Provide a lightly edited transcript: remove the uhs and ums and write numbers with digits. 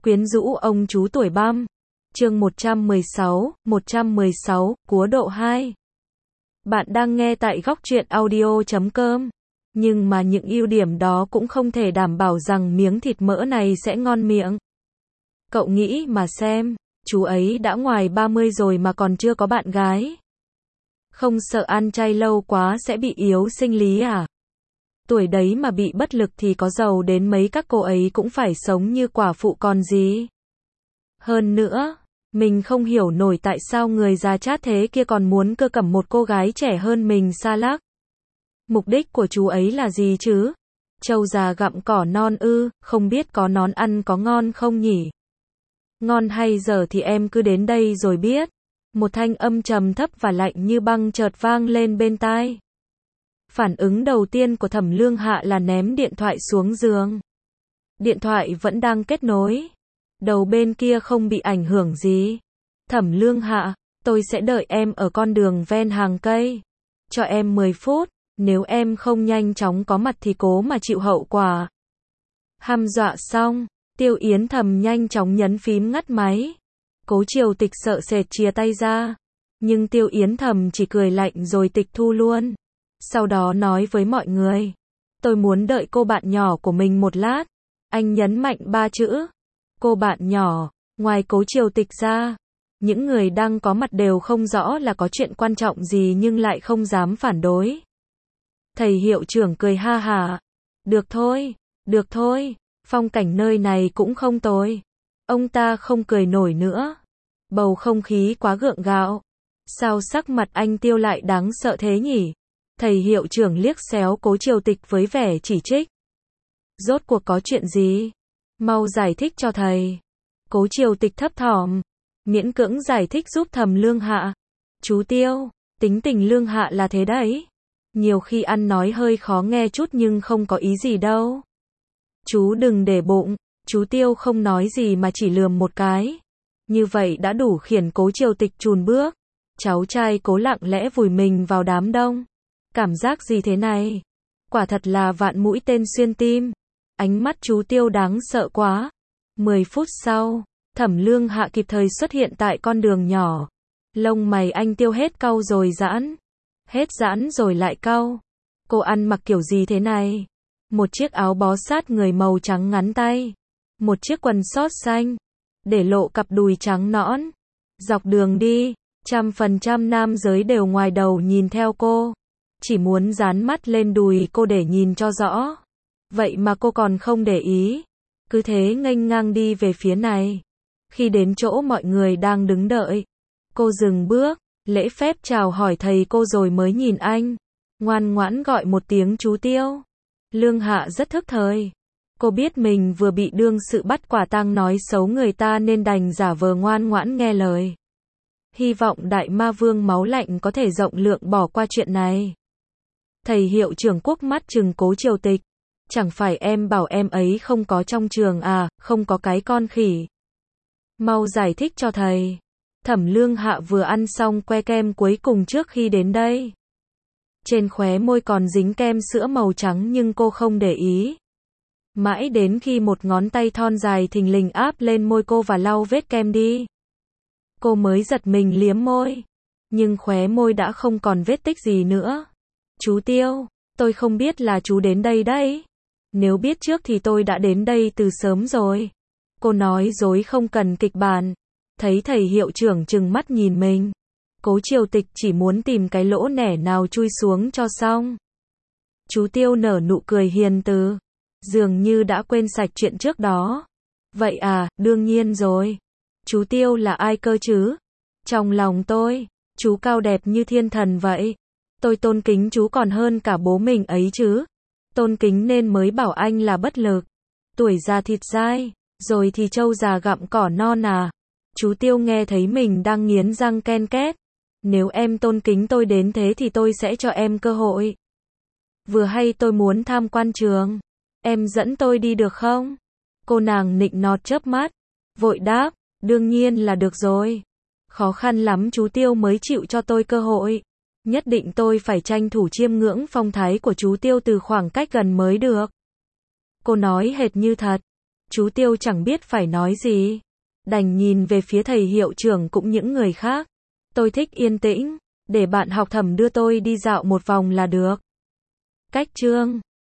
Quyến rũ ông chú tuổi băm. Chương 116, Cúa độ 2. Bạn đang nghe tại góc truyện audio.com. Nhưng mà những ưu điểm đó cũng không thể đảm bảo rằng miếng thịt mỡ này sẽ ngon miệng. Cậu nghĩ mà xem, chú ấy đã ngoài 30 rồi mà còn chưa có bạn gái. Không sợ ăn chay lâu quá sẽ bị yếu sinh lý à? Tuổi đấy mà bị bất lực thì có giàu đến mấy các cô ấy cũng phải sống như quả phụ còn gì. Hơn nữa, mình không hiểu nổi tại sao người già chát thế kia còn muốn cưa cẩm một cô gái trẻ hơn mình xa lắc. Mục đích của chú ấy là gì chứ? Trâu già gặm cỏ non ư, không biết có nón ăn có ngon không nhỉ? Ngon hay dở thì em cứ đến đây rồi biết. Một thanh âm trầm thấp và lạnh như băng chợt vang lên bên tai. Phản ứng đầu tiên của Thẩm Lương Hạ là ném điện thoại xuống giường. Điện thoại vẫn đang kết nối. Đầu bên kia không bị ảnh hưởng gì. Thẩm Lương Hạ, tôi sẽ đợi em ở con đường ven hàng cây. Cho em 10 phút, nếu em không nhanh chóng có mặt thì cố mà chịu hậu quả. Hăm dọa xong, Tiêu Yến Thầm nhanh chóng nhấn phím ngắt máy. Cố Triều Tịch sợ sệt chìa tay ra. Nhưng Tiêu Yến Thầm chỉ cười lạnh rồi tịch thu luôn. Sau đó nói với mọi người. Tôi muốn đợi cô bạn nhỏ của mình một lát. Anh nhấn mạnh 3 chữ. Cô bạn nhỏ, ngoài Cố Triều Tịch ra. Những người đang có mặt đều không rõ là có chuyện quan trọng gì nhưng lại không dám phản đối. Thầy hiệu trưởng cười ha hả. Được thôi, phong cảnh nơi này cũng không tồi. Ông ta không cười nổi nữa. Bầu không khí quá gượng gạo. Sao sắc mặt anh Tiêu lại đáng sợ thế nhỉ? Thầy hiệu trưởng liếc xéo Cố Triều Tịch với vẻ chỉ trích. Rốt cuộc có chuyện gì? Mau giải thích cho thầy. Cố Triều Tịch thấp thỏm, miễn cưỡng giải thích giúp Thẩm Lương Hạ. Chú Tiêu, tính tình Lương Hạ là thế đấy. Nhiều khi ăn nói hơi khó nghe chút nhưng không có ý gì đâu. Chú đừng để bụng. Chú Tiêu không nói gì mà chỉ lườm một cái. Như vậy đã đủ khiến Cố Triều Tịch chùn bước. Cháu trai Cố lặng lẽ vùi mình vào đám đông. Cảm giác gì thế này? Quả thật là vạn mũi tên xuyên tim. Ánh mắt chú Tiêu đáng sợ quá. 10 phút sau, Thẩm Lương Hạ kịp thời xuất hiện tại con đường nhỏ. Lông mày anh Tiêu hết cau rồi giãn. Hết giãn rồi lại cau. Cô ăn mặc kiểu gì thế này? Một chiếc áo bó sát người màu trắng ngắn tay. Một chiếc quần sót xanh. Để lộ cặp đùi trắng nõn. Dọc đường đi, 100% nam giới đều ngoài đầu nhìn theo cô. Chỉ muốn dán mắt lên đùi cô để nhìn cho rõ. Vậy mà cô còn không để ý. Cứ thế nghênh ngang đi về phía này. Khi đến chỗ mọi người đang đứng đợi, cô dừng bước, lễ phép chào hỏi thầy cô rồi mới nhìn anh. Ngoan ngoãn gọi một tiếng chú Tiêu. Lương Hạ rất thức thời. Cô biết mình vừa bị đương sự bắt quả tang nói xấu người ta nên đành giả vờ ngoan ngoãn nghe lời. Hy vọng đại ma vương máu lạnh có thể rộng lượng bỏ qua chuyện này. Thầy hiệu trưởng quốc mắt trừng Cố Triều Tịch. Chẳng phải em bảo em ấy không có trong trường à, không có cái con khỉ. Mau giải thích cho thầy. Thẩm Lương Hạ vừa ăn xong que kem cuối cùng trước khi đến đây. Trên khóe môi còn dính kem sữa màu trắng nhưng cô không để ý. Mãi đến khi một ngón tay thon dài thình lình áp lên môi cô và lau vết kem đi. Cô mới giật mình liếm môi. Nhưng khóe môi đã không còn vết tích gì nữa. Chú Tiêu, tôi không biết là chú đến đây đấy. Nếu biết trước thì tôi đã đến đây từ sớm rồi. Cô nói dối không cần kịch bản. Thấy thầy hiệu trưởng trừng mắt nhìn mình. Cố Triều Tịch chỉ muốn tìm cái lỗ nẻ nào chui xuống cho xong. Chú Tiêu nở nụ cười hiền từ. Dường như đã quên sạch chuyện trước đó. Vậy à, đương nhiên rồi. Chú Tiêu là ai cơ chứ? Trong lòng tôi, chú cao đẹp như thiên thần vậy. Tôi tôn kính chú còn hơn cả bố mình ấy chứ. Tôn kính nên mới bảo anh là bất lực. Tuổi già thịt dai, rồi thì trâu già gặm cỏ non à. Chú Tiêu nghe thấy mình đang nghiến răng ken két. Nếu em tôn kính tôi đến thế thì tôi sẽ cho em cơ hội. Vừa hay tôi muốn tham quan trường. Em dẫn tôi đi được không? Cô nàng nịnh nọt chớp mắt. Vội đáp, đương nhiên là được rồi. Khó khăn lắm chú Tiêu mới chịu cho tôi cơ hội. Nhất định tôi phải tranh thủ chiêm ngưỡng phong thái của chú Tiêu từ khoảng cách gần mới được. Cô nói hệt như thật. Chú Tiêu chẳng biết phải nói gì. Đành nhìn về phía thầy hiệu trưởng cũng những người khác. Tôi thích yên tĩnh, để bạn học thẩm đưa tôi đi dạo một vòng là được. Cách chương